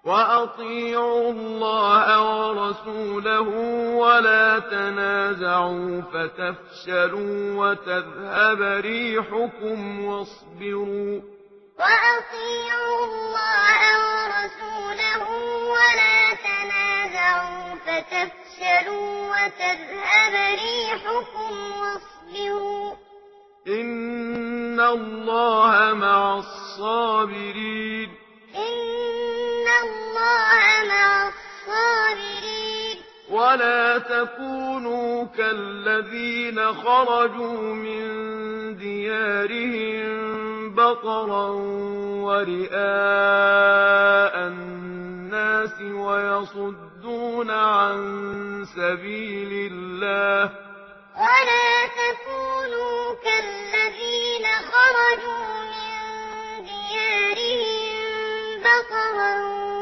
وأطيعوا الله ورسوله ولا تنازعوا فتفشلوا وتذهب ريحكم واصبروا. وأطيعوا الله ورسوله ولا تنازعوا فتفشلوا وتذهب ريحكم واصبروا. إن الله مع الصابرين. إن الله مع الصابرين. ولا تكونوا كالذين خرجوا من ديارهم بطرا ورئاء الناس ويصدون عن سبيل الله. ولا تكونوا كالذين خرجوا من ديارهم بطرا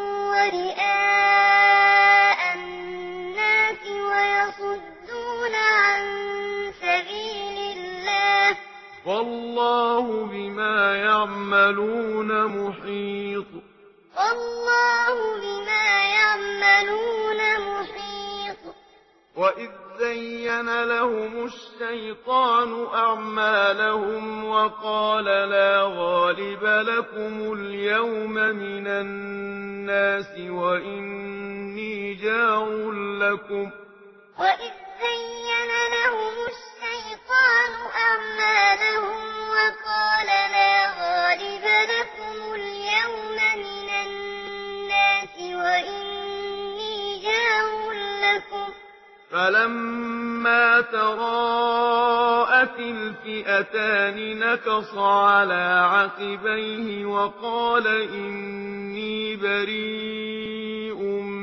ورئاء الناس ويصدون عن سبيل الله. والله بما يعملون محيط. والله بما يعملون محيط. وإذ زين لهم الشيطان أعمالهم وقال لا غالب لكم اليوم من الناس وإني جار لكم. وإذ زين لهم الشيطان أعمالهم وقال لا غالب لكم اليوم من الناس وإني جار لكم. فلما تراءت الفئتان نكص على عقبيه وقال إني بريء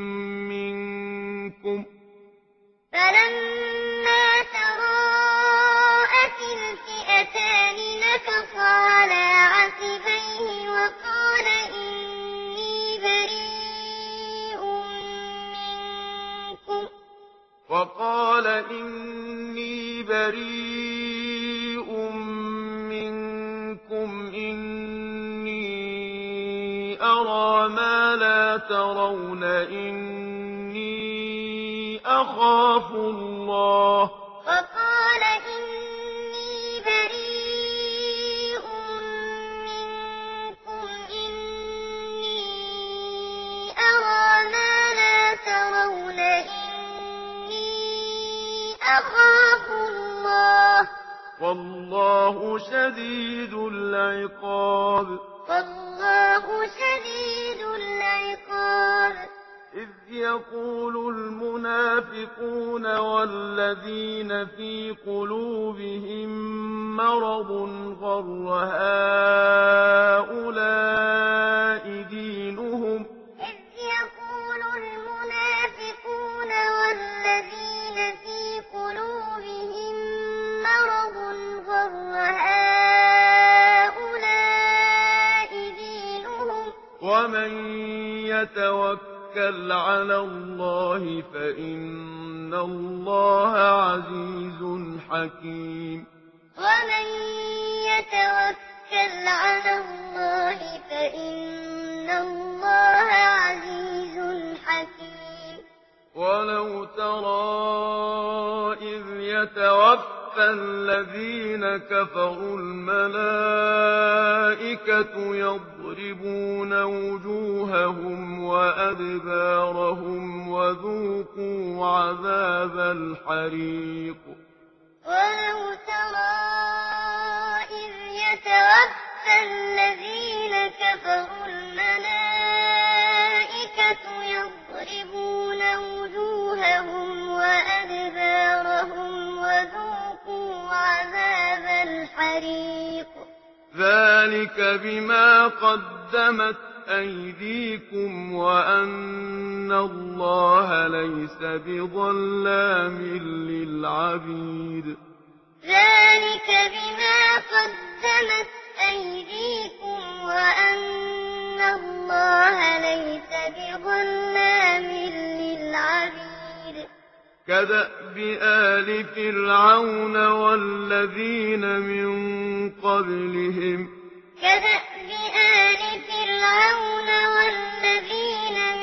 منكم. فلما تراءت الفئتان نكص على عقبيه وقال إني بريء منكم. وقال إني بريء منكم إني أرى ما لا ترون إني أخاف الله. وقال إني بريء منكم إني أرى ما لا ترون أخاف الله. والله شديد العقاب. والله شديد العقاب. إذ يقول المنافقون والذين في قلوبهم مرض غر هؤلاء دينهم. إذ يقول المنافقون والذين في قلوبهم مرض غر هؤلاء دينهم. ومن يتوكل على الله فإن الله عزيز حكيم. ومن يتوكل على الله فإن الله عزيز حكيم. ولو ترى إذ يتوفى الذين كفروا الملائكة يضربون وجوههم وأدبارهم وذوقوا عذاب الحريق. ولو ترى إذ يتوفى الذين كفروا الملائكة يضربون وجوههم وأدبارهم وذوقوا عذاب الحريق. ذلك بما قدمت أيديكم وأن الله ليس بظلام للعبيد. ذلك بما قدمت أيديكم وأن الله ليس بظلام للعبيد. كدأب آل فرعون والذين من قبلهم. كدأب آل فرعون والذين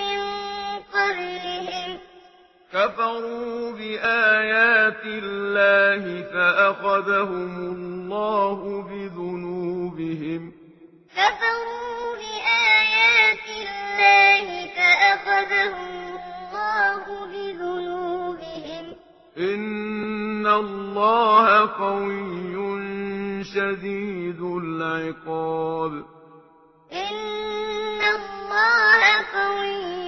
كفروا بآيات الله فأخذهم الله بذنوبهم كفروا بآيات الله فأخذهم الله بذنوبهم إن الله قوي شديد العقاب إن الله قوي